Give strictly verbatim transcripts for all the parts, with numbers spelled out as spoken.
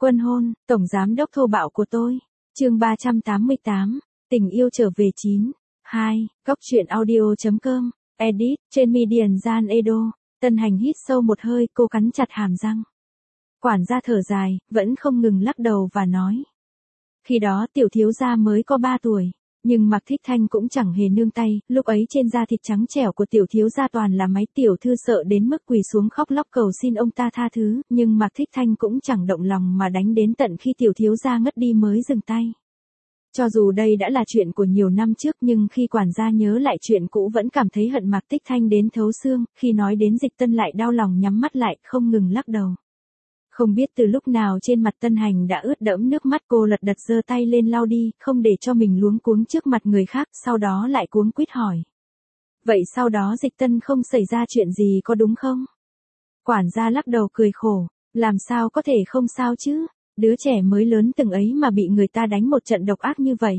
Quân hôn, tổng giám đốc thô bạo của tôi. Chương ba trăm tám mươi tám, tình yêu trở về chín. hai, góc truyện audio.com, edit, trên Median Gian Edo. Tân Hành hít sâu một hơi, cô cắn chặt hàm răng. Quản gia thở dài, vẫn không ngừng lắc đầu và nói. Khi đó tiểu thiếu gia mới có ba tuổi. Nhưng Mạc Thích Thanh cũng chẳng hề nương tay, lúc ấy trên da thịt trắng trẻo của tiểu thiếu gia toàn là máy. Tiểu thư sợ đến mức quỳ xuống khóc lóc cầu xin ông ta tha thứ, nhưng Mạc Thích Thanh cũng chẳng động lòng mà đánh đến tận khi tiểu thiếu gia ngất đi mới dừng tay. Cho dù đây đã là chuyện của nhiều năm trước nhưng khi quản gia nhớ lại chuyện cũ vẫn cảm thấy hận Mạc Thích Thanh đến thấu xương, khi nói đến Dịch Tân lại đau lòng nhắm mắt lại, không ngừng lắc đầu. Không biết từ lúc nào trên mặt Tân Hành đã ướt đẫm nước mắt, cô lật đật giơ tay lên lau đi, không để cho mình luống cuống trước mặt người khác, sau đó lại cuống quýt hỏi. Vậy sau đó Dịch Tân không xảy ra chuyện gì có đúng không? Quản gia lắc đầu cười khổ, làm sao có thể không sao chứ, đứa trẻ mới lớn từng ấy mà bị người ta đánh một trận độc ác như vậy.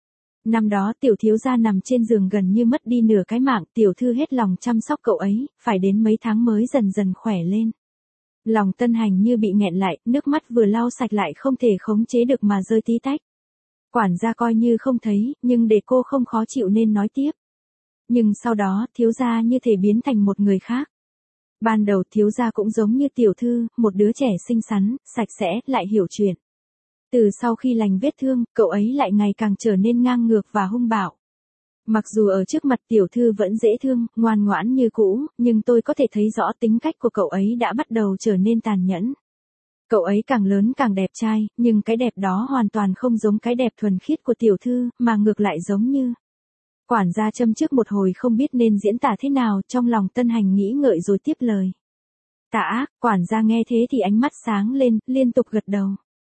Năm đó tiểu thiếu gia nằm trên giường gần như mất đi nửa cái mạng, tiểu thư hết lòng chăm sóc cậu ấy, phải đến mấy tháng mới dần dần khỏe lên. Lòng Tân Hành như bị nghẹn lại, nước mắt vừa lau sạch lại không thể khống chế được mà rơi tí tách. Quản gia coi như không thấy, nhưng để cô không khó chịu nên nói tiếp. Nhưng sau đó, thiếu gia như thể biến thành một người khác. Ban đầu thiếu gia cũng giống như tiểu thư, một đứa trẻ xinh xắn, sạch sẽ, lại hiểu chuyện. Từ sau khi lành vết thương, cậu ấy lại ngày càng trở nên ngang ngược và hung bạo. Mặc dù ở trước mặt tiểu thư vẫn dễ thương, ngoan ngoãn như cũ, nhưng tôi có thể thấy rõ tính cách của cậu ấy đã bắt đầu trở nên tàn nhẫn. Cậu ấy càng lớn càng đẹp trai, nhưng cái đẹp đó hoàn toàn không giống cái đẹp thuần khiết của tiểu thư, mà ngược lại giống như... Quản gia châm trước một hồi không biết nên diễn tả thế nào, trong lòng Tân Hành nghĩ ngợi rồi tiếp lời. Tà ác, quản gia nghe thế thì ánh mắt sáng lên, liên tục gật đầu.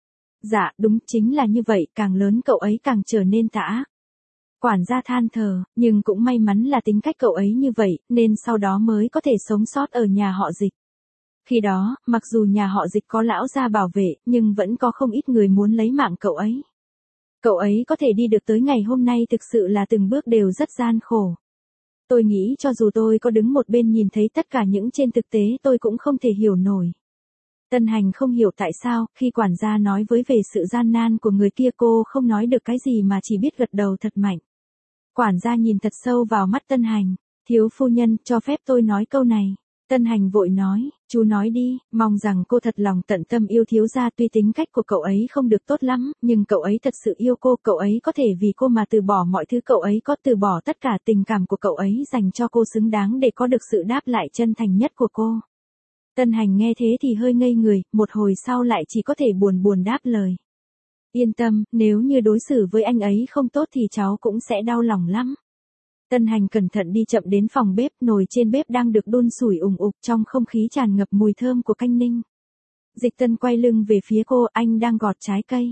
Dạ, đúng chính là như vậy, càng lớn cậu ấy càng trở nên tà ác. Quản gia than thở, nhưng cũng may mắn là tính cách cậu ấy như vậy, nên sau đó mới có thể sống sót ở nhà họ Dịch. Khi đó, mặc dù nhà họ Dịch có lão gia bảo vệ, nhưng vẫn có không ít người muốn lấy mạng cậu ấy. Cậu ấy có thể đi được tới ngày hôm nay thực sự là từng bước đều rất gian khổ. Tôi nghĩ cho dù tôi có đứng một bên nhìn thấy tất cả những trên thực tế tôi cũng không thể hiểu nổi. Tân Hành không hiểu tại sao, khi quản gia nói với về sự gian nan của người kia cô không nói được cái gì mà chỉ biết gật đầu thật mạnh. Quản gia nhìn thật sâu vào mắt Tân Hành, thiếu phu nhân, cho phép tôi nói câu này. Tân Hành vội nói, chú nói đi, mong rằng cô thật lòng tận tâm yêu thiếu gia, tuy tính cách của cậu ấy không được tốt lắm, nhưng cậu ấy thật sự yêu cô, cậu ấy có thể vì cô mà từ bỏ mọi thứ, cậu ấy có từ bỏ tất cả tình cảm của cậu ấy dành cho cô xứng đáng để có được sự đáp lại chân thành nhất của cô. Tân Hành nghe thế thì hơi ngây người, một hồi sau lại chỉ có thể buồn buồn đáp lời. Yên tâm, nếu như đối xử với anh ấy không tốt thì cháu cũng sẽ đau lòng lắm. Tân Hành cẩn thận đi chậm đến phòng bếp, nồi trên bếp đang được đun sủi ùng ục, trong không khí tràn ngập mùi thơm của canh ninh. Dịch Tân quay lưng về phía cô, anh đang gọt trái cây.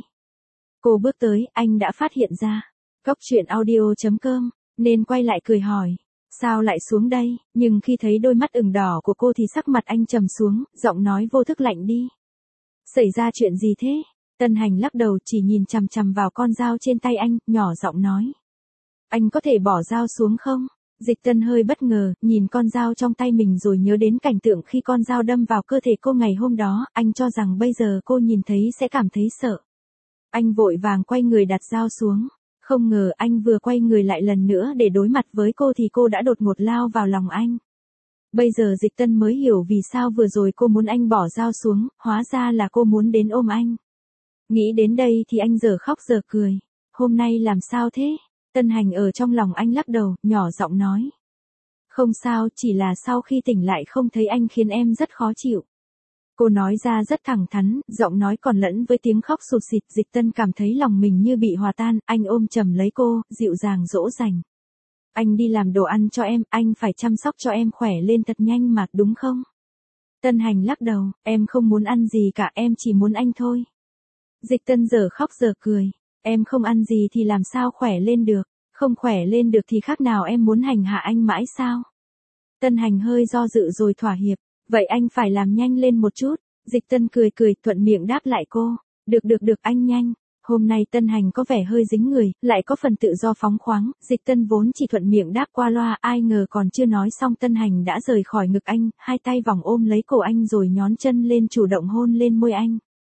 Cô bước tới, anh đã phát hiện ra. Góc truyện audio.com, nên quay lại cười hỏi. Sao lại xuống đây, nhưng khi thấy đôi mắt ửng đỏ của cô thì sắc mặt anh trầm xuống, giọng nói vô thức lạnh đi. Xảy ra chuyện gì thế? Tân Hành lắc đầu chỉ nhìn chằm chằm vào con dao trên tay anh, nhỏ giọng nói. Anh có thể bỏ dao xuống không? Dịch Tân hơi bất ngờ, nhìn con dao trong tay mình rồi nhớ đến cảnh tượng khi con dao đâm vào cơ thể cô ngày hôm đó, anh cho rằng bây giờ cô nhìn thấy sẽ cảm thấy sợ. Anh vội vàng quay người đặt dao xuống. Không ngờ anh vừa quay người lại lần nữa để đối mặt với cô thì cô đã đột ngột lao vào lòng anh. Bây giờ Dịch Tân mới hiểu vì sao vừa rồi cô muốn anh bỏ dao xuống, hóa ra là cô muốn đến ôm anh. Nghĩ đến đây thì anh giờ khóc giờ cười. Hôm nay làm sao thế? Tân Hành ở trong lòng anh lắc đầu, nhỏ giọng nói. Không sao, chỉ là sau khi tỉnh lại không thấy anh khiến em rất khó chịu. Cô nói ra rất thẳng thắn, giọng nói còn lẫn với tiếng khóc sụt sịt. Dịch Tân cảm thấy lòng mình như bị hòa tan, anh ôm chầm lấy cô, dịu dàng dỗ dành. Anh đi làm đồ ăn cho em, anh phải chăm sóc cho em khỏe lên thật nhanh mà, đúng không? Tân Hành lắc đầu, em không muốn ăn gì cả, em chỉ muốn anh thôi. Dịch Tân giờ khóc giờ cười, em không ăn gì thì làm sao khỏe lên được, không khỏe lên được thì khác nào em muốn hành hạ anh mãi sao? Tân Hành hơi do dự rồi thỏa hiệp. Vậy anh phải làm nhanh lên một chút. Dịch Tân cười cười, thuận miệng đáp lại cô. Được được được anh nhanh. Hôm nay Tân Hành có vẻ hơi dính người, lại có phần tự do phóng khoáng. Dịch Tân vốn chỉ thuận miệng đáp qua loa, ai ngờ còn chưa nói xong Tân Hành đã rời khỏi ngực anh, hai tay vòng ôm lấy cổ anh rồi nhón chân lên chủ động hôn lên môi anh.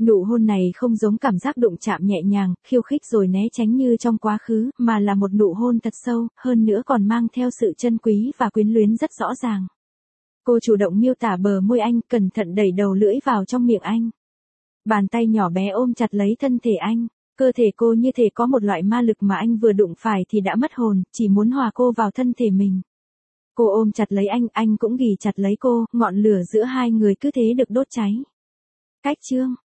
Nụ hôn này không giống cảm giác đụng chạm nhẹ nhàng, khiêu khích rồi né tránh như trong quá khứ, mà là một nụ hôn thật sâu, hơn nữa còn mang theo sự trân quý và quyến luyến rất rõ ràng. Cô chủ động miêu tả bờ môi anh, cẩn thận đẩy đầu lưỡi vào trong miệng anh. Bàn tay nhỏ bé ôm chặt lấy thân thể anh, cơ thể cô như thể có một loại ma lực mà anh vừa đụng phải thì đã mất hồn, chỉ muốn hòa cô vào thân thể mình. Cô ôm chặt lấy anh, anh cũng ghì chặt lấy cô, ngọn lửa giữa hai người cứ thế được đốt cháy. Cách chương